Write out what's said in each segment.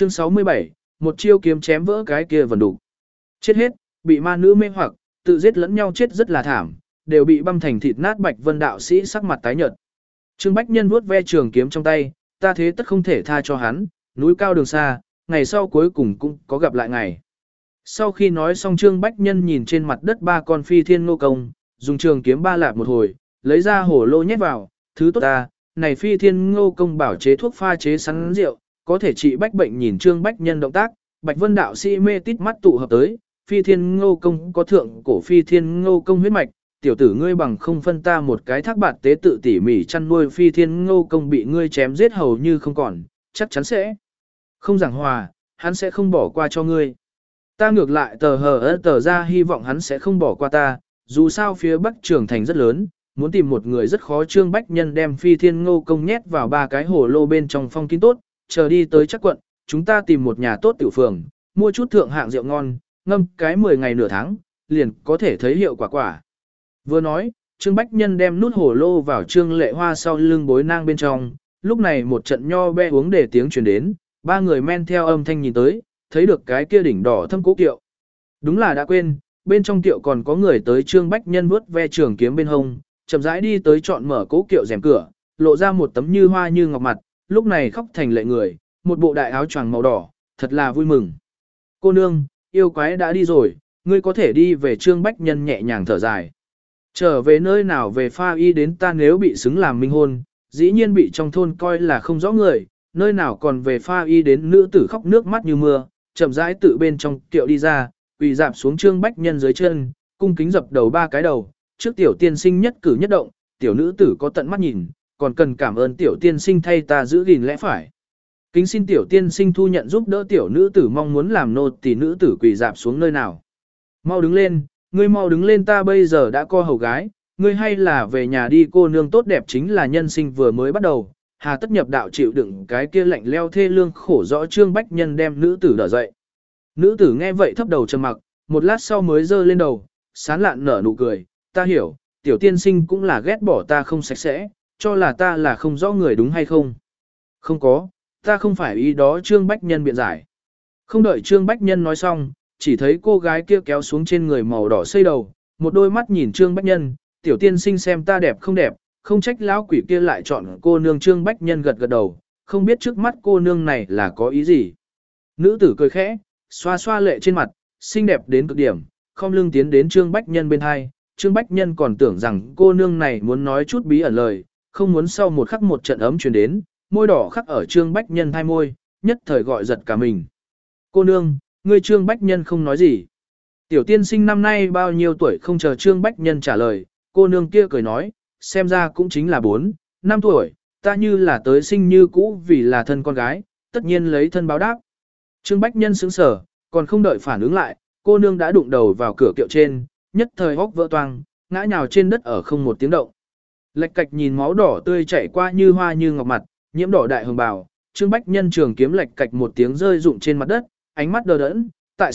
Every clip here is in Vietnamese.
Chương 67, một chiêu kiếm chém vỡ cái kia vần đục. Chết hết, bị ma nữ mê hoặc, tự giết lẫn nhau chết rất là thảm, đều bị băm thành thịt nát. Bạch Vân đạo sĩ sắc mặt tái nhợt. Trương Bách Nhân vuốt ve trường kiếm trong tay, ta thế tất không thể tha cho hắn, núi cao đường xa, ngày sau cuối cùng cũng có gặp lại ngày. Sau khi nói xong Trương Bách Nhân nhìn trên mặt đất ba con phi thiên ngô công, dùng trường kiếm ba lạp một hồi, lấy ra hổ lô nhét vào, thứ tốt ta, này phi thiên ngô công bảo chế thuốc pha chế sắn rượu, có thể trị bách bệnh. Nhìn Trương Bách Nhân động tác, Bạch Vân đạo sĩ mê tít mắt tụ hợp tới, phi thiên ngô công có thượng cổ phi thiên ngô công huyết mạch, tiểu tử ngươi bằng không phân ta một cái thác bạt tế tự tỉ mỉ chăn nuôi phi thiên ngô công bị ngươi chém giết hầu như không còn, chắc chắn sẽ không giảng hòa, hắn sẽ không bỏ qua cho ngươi. Ta ngược lại tờ ra hy vọng hắn sẽ không bỏ qua ta, dù sao phía bắc trường thành rất lớn, muốn tìm một người rất khó. Trương Bách Nhân đem phi thiên ngô công nhét vào ba cái hồ lô bên trong phong kín tốt, chờ đi tới chắc quận, chúng ta tìm một nhà tốt tiểu phường, mua chút thượng hạng rượu ngon, ngâm cái 10 ngày nửa tháng, liền có thể thấy hiệu quả. Vừa nói, Trương Bách Nhân đem nút hồ lô vào Trương Lệ Hoa sau lưng bối nang bên trong, lúc này một trận nho be uống để tiếng truyền đến, ba người men theo âm thanh nhìn tới, thấy được cái kia đỉnh đỏ thâm cố kiệu. Đúng là đã quên, bên trong kiệu còn có người tới. Trương Bách Nhân vuốt ve trường kiếm bên hông, chậm rãi đi tới chọn mở cố kiệu rèm cửa, lộ ra một tấm như hoa như ngọc mặt, lúc này khóc thành lệ người, một bộ đại áo choàng màu đỏ, thật là vui mừng. Cô nương, yêu quái đã đi rồi, ngươi có thể đi về. Trương Bách Nhân nhẹ nhàng thở dài. Trở về nơi nào về pha y đến ta nếu bị xứng làm minh hôn, dĩ nhiên bị trong thôn coi là không rõ người, nơi nào còn về pha y đến. Nữ tử khóc nước mắt như mưa, chậm rãi tự bên trong kiệu đi ra, quỳ dạp xuống Trương Bách Nhân dưới chân, cung kính dập đầu ba cái đầu, trước tiểu tiên sinh nhất cử nhất động, tiểu nữ tử có tận mắt nhìn, còn cần cảm ơn tiểu tiên sinh thay ta giữ gìn lẽ phải. Kính xin tiểu tiên sinh thu nhận giúp đỡ tiểu nữ tử mong muốn làm nô tỳ. Nữ tử quỳ dạp xuống nơi nào. Mau đứng lên, ngươi mau đứng lên, ta bây giờ đã co hầu gái, ngươi hay là về nhà đi. Cô nương tốt đẹp chính là nhân sinh vừa mới bắt đầu, hà tất nhập đạo chịu đựng cái kia lạnh leo thê lương khổ rõ. Trương Bách Nhân đem nữ tử đỡ dậy. Nữ tử nghe vậy thấp đầu trầm mặc, một lát sau mới giơ lên đầu, sán lạn nở nụ cười, ta hiểu, tiểu tiên sinh cũng là ghét bỏ ta không sạch sẽ, cho là ta là không rõ người đúng hay không? Không có, ta không phải ý đó. Trương Bách Nhân biện giải. Không đợi Trương Bách Nhân nói xong, chỉ thấy cô gái kia kéo xuống trên người màu đỏ xây đầu, một đôi mắt nhìn Trương Bách Nhân, tiểu tiên sinh xem ta đẹp không đẹp, không trách lão quỷ kia lại chọn cô nương. Trương Bách Nhân gật gật đầu, không biết trước mắt cô nương này là có ý gì. Nữ tử cười khẽ, xoa xoa lệ trên mặt, xinh đẹp đến cực điểm, không lưng tiến đến Trương Bách Nhân bên hai. Trương Bách Nhân còn tưởng rằng cô nương này muốn nói chút bí ẩn lời, không muốn sau một khắc một trận ấm truyền đến, môi đỏ khắc ở Trương Bách Nhân hai môi, nhất thời gọi giật cả mình. Cô nương, ngươi. Trương Bách Nhân không nói gì. Tiểu tiên sinh năm nay bao nhiêu tuổi? Không chờ Trương Bách Nhân trả lời, cô nương kia cười nói, xem ra cũng chính là 4, 5 tuổi, ta như là tới sinh như cũ vì là thân con gái, tất nhiên lấy thân báo đáp. Trương Bách Nhân sững sờ, còn không đợi phản ứng lại, cô nương đã đụng đầu vào cửa kiệu trên, nhất thời hốc vỡ toang, ngã nhào trên đất ở không một tiếng động. Lệch cạch nhìn máu đỏ tươi chảy qua như hoa như ngọc mặt, nhiễm đỏ đại hồng bào, Trương Bách Nhân trường kiếm lệch cạch một tiếng rơi rụng trên mặt đất, ánh mắt đờ đẫn, tại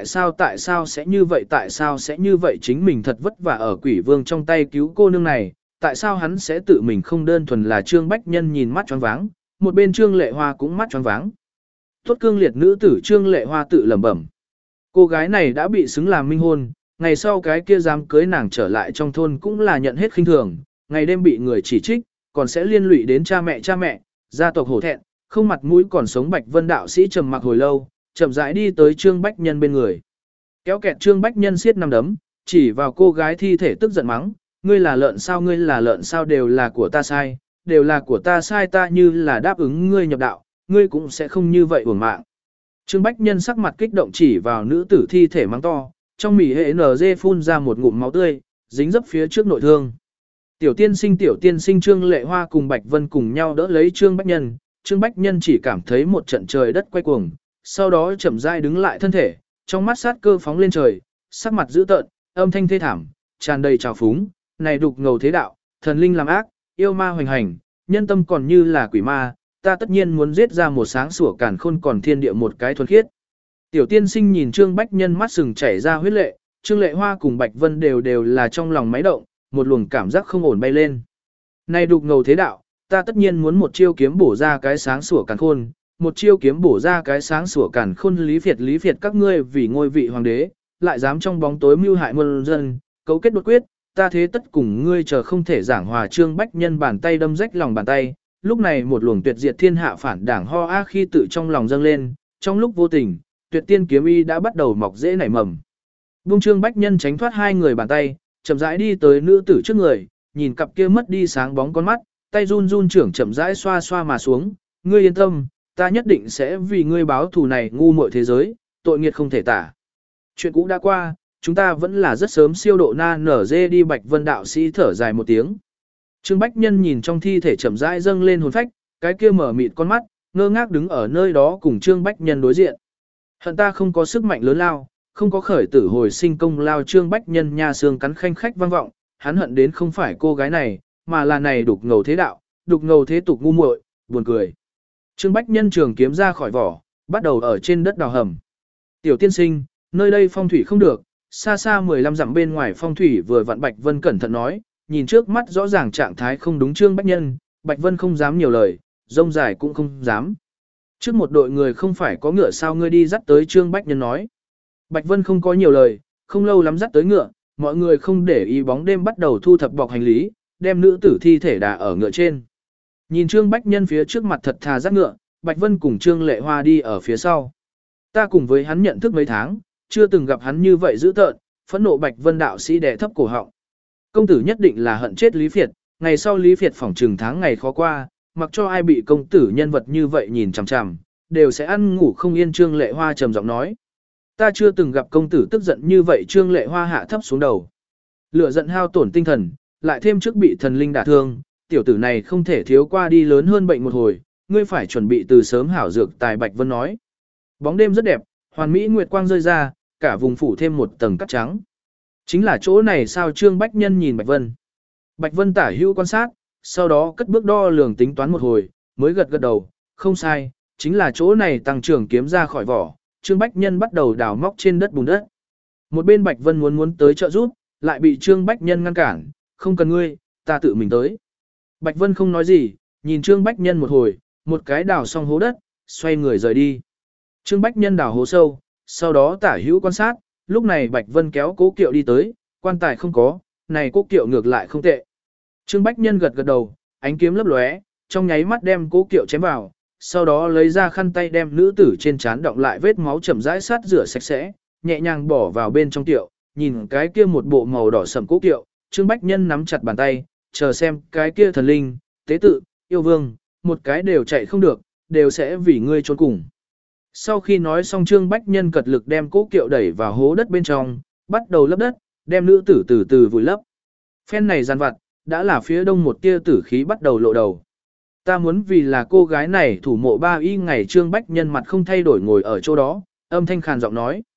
sao sẽ như vậy, tại sao sẽ như vậy? Chính mình thật vất vả ở quỷ vương trong tay cứu cô nương này, tại sao hắn sẽ tự mình không đơn thuần là Trương Bách Nhân nhìn mắt choáng váng, một bên Trương Lệ Hoa cũng mắt choáng váng. Tốt cương liệt nữ tử. Trương Lệ Hoa tự lẩm bẩm. Cô gái này đã bị xứng làm minh hôn, ngày sau cái kia dám cưới nàng trở lại trong thôn cũng là nhận hết khinh thường, ngày đêm bị người chỉ trích, còn sẽ liên lụy đến cha mẹ, gia tộc hổ thẹn, không mặt mũi còn sống. Bạch Vân đạo sĩ trầm mặc hồi lâu, chậm rãi đi tới Trương Bách Nhân bên người. Kéo kẹt Trương Bách Nhân siết nắm đấm, chỉ vào cô gái thi thể tức giận mắng, ngươi là lợn sao, ngươi là lợn sao, đều là của ta sai, đều là của ta sai, ta như là đáp ứng ngươi nhập đạo, ngươi cũng sẽ không như vậy uổng mạng. Trương Bách Nhân sắc mặt kích động chỉ vào nữ tử thi thể mắng to, trong mỉ hệ NG phun ra một ngụm máu tươi, dính dấp phía trước nội thương. Tiểu tiên sinh. Trương Lệ Hoa cùng Bạch Vân cùng nhau đỡ lấy Trương Bách Nhân. Trương Bách Nhân chỉ cảm thấy một trận trời đất quay cuồng, sau đó chậm rãi đứng lại thân thể, trong mắt sát cơ phóng lên trời, sắc mặt dữ tợn, âm thanh thê thảm, tràn đầy trào phúng, này đục ngầu thế đạo, thần linh làm ác, yêu ma hoành hành, nhân tâm còn như là quỷ ma, ta tất nhiên muốn giết ra một sáng sủa càn khôn còn thiên địa một cái thuần khiết. Tiểu tiên sinh nhìn Trương Bách Nhân mắt sừng chảy ra huyết lệ, Trương Lệ Hoa cùng Bạch Vân đều là trong lòng máy động, một luồng cảm giác không ổn bay lên. Này đục ngầu thế đạo, ta tất nhiên muốn một chiêu kiếm bổ ra cái sáng sủa càn khôn, một chiêu kiếm bổ ra cái sáng sủa cản khôn Lý Việt các ngươi vì ngôi vị hoàng đế, lại dám trong bóng tối mưu hại muôn dân, cấu kết đột quyết, ta thế tất cùng ngươi chờ không thể giảng hòa. Trương Bách Nhân bàn tay đâm rách lòng bàn tay, lúc này một luồng tuyệt diệt thiên hạ phản đảng ho a khi tự trong lòng dâng lên, trong lúc vô tình, tuyệt tiên kiếm y đã bắt đầu mọc rễ nảy mầm. Vung Trương Bách Nhân tránh thoát hai người bàn tay, chậm rãi đi tới nữ tử trước người, nhìn cặp kia mất đi sáng bóng con mắt, tay run run trưởng chậm rãi xoa xoa mà xuống, ngươi yên tâm, ta nhất định sẽ vì ngươi báo thù này ngu muội thế giới, tội nghiệt không thể tả. Chuyện cũ đã qua, chúng ta vẫn là rất sớm siêu độ na nở dê đi. Bạch Vân đạo sĩ thở dài một tiếng. Trương Bách Nhân nhìn trong thi thể chậm rãi dâng lên hồn phách, cái kia mở mịt con mắt, ngơ ngác đứng ở nơi đó cùng Trương Bách Nhân đối diện. Hận ta không có sức mạnh lớn lao, không có khởi tử hồi sinh công lao. Trương Bách Nhân nha xương cắn khanh khách vang vọng, hắn hận đến không phải cô gái này, mà là này đục ngầu thế đạo, đục ngầu thế tục ngu muội, buồn cười. Trương Bách Nhân trường kiếm ra khỏi vỏ, bắt đầu ở trên đất đào hầm. Tiểu tiên sinh, nơi đây phong thủy không được, xa xa 15 dặm bên ngoài phong thủy vừa vặn. Bạch Vân cẩn thận nói, nhìn trước mắt rõ ràng trạng thái không đúng Trương Bách Nhân, Bạch Vân không dám nhiều lời, rông dài cũng không dám. Trước một đội người không phải có ngựa sao ngươi đi dắt tới. Trương Bách Nhân nói. Bạch Vân không có nhiều lời, không lâu lắm dắt tới ngựa, mọi người không để ý bóng đêm bắt đầu thu thập bọc hành lý, đem nữ tử thi thể đà ở ngựa trên. Nhìn Trương Bách Nhân phía trước mặt thật thà dắt ngựa, Bạch Vân cùng Trương Lệ Hoa đi ở phía sau. Ta cùng với hắn nhận thức mấy tháng, chưa từng gặp hắn như vậy dữ tợn, phẫn nộ. Bạch Vân đạo sĩ đè thấp cổ họng. Công tử nhất định là hận chết Lý Việt, ngày sau Lý Việt phỏng trừng tháng ngày khó qua, mặc cho ai bị công tử nhân vật như vậy nhìn chằm chằm, đều sẽ ăn ngủ không yên. Trương Lệ Hoa trầm giọng nói. Ta chưa từng gặp công tử tức giận như vậy. Trương Lệ Hoa hạ thấp xuống đầu. Lửa giận hao tổn tinh thần, lại thêm trước bị thần linh đả thương, tiểu tử này không thể thiếu qua đi lớn hơn bệnh một hồi, ngươi phải chuẩn bị từ sớm hảo dược tài. Bạch Vân nói. Bóng đêm rất đẹp, hoàn mỹ nguyệt quang rơi ra, cả vùng phủ thêm một tầng cát trắng. Chính là chỗ này sao? Trương Bách Nhân nhìn Bạch Vân. Bạch Vân tả hữu quan sát, sau đó cất bước đo lường tính toán một hồi, mới gật gật đầu, không sai, chính là chỗ này. Tăng trưởng kiếm ra khỏi vỏ, Trương Bách Nhân bắt đầu đào móc trên đất bùn đất. Một bên Bạch Vân muốn tới trợ giúp, lại bị Trương Bách Nhân ngăn cản, không cần ngươi, ta tự mình tới. Bạch Vân không nói gì, nhìn Trương Bách Nhân một hồi, một cái đào xong hố đất, xoay người rời đi. Trương Bách Nhân đào hố sâu, sau đó tả hữu quan sát, lúc này Bạch Vân kéo Cố Kiệu đi tới, quan tài không có, này Cố Kiệu ngược lại không tệ. Trương Bách Nhân gật gật đầu, ánh kiếm lấp lóe, trong nháy mắt đem Cố Kiệu chém vào, sau đó lấy ra khăn tay đem nữ tử trên trán đọng lại vết máu chậm rãi sát rửa sạch sẽ, nhẹ nhàng bỏ vào bên trong tiệu, nhìn cái kia một bộ màu đỏ sẫm Cố Kiệu, Trương Bách Nhân nắm chặt bàn tay, chờ xem cái kia thần linh, tế tự, yêu vương, một cái đều chạy không được, đều sẽ vì ngươi trốn cùng. Sau khi nói xong Trương Bách Nhân cật lực đem Cố Kiệu đẩy vào hố đất bên trong, bắt đầu lấp đất, đem nữ tử từ từ vùi lấp. Phen này gian vặt, đã là phía đông một tia tử khí bắt đầu lộ đầu. Ta muốn vì là cô gái này thủ mộ 3 y ngày. Trương Bách Nhân mặt không thay đổi ngồi ở chỗ đó, âm thanh khàn giọng nói.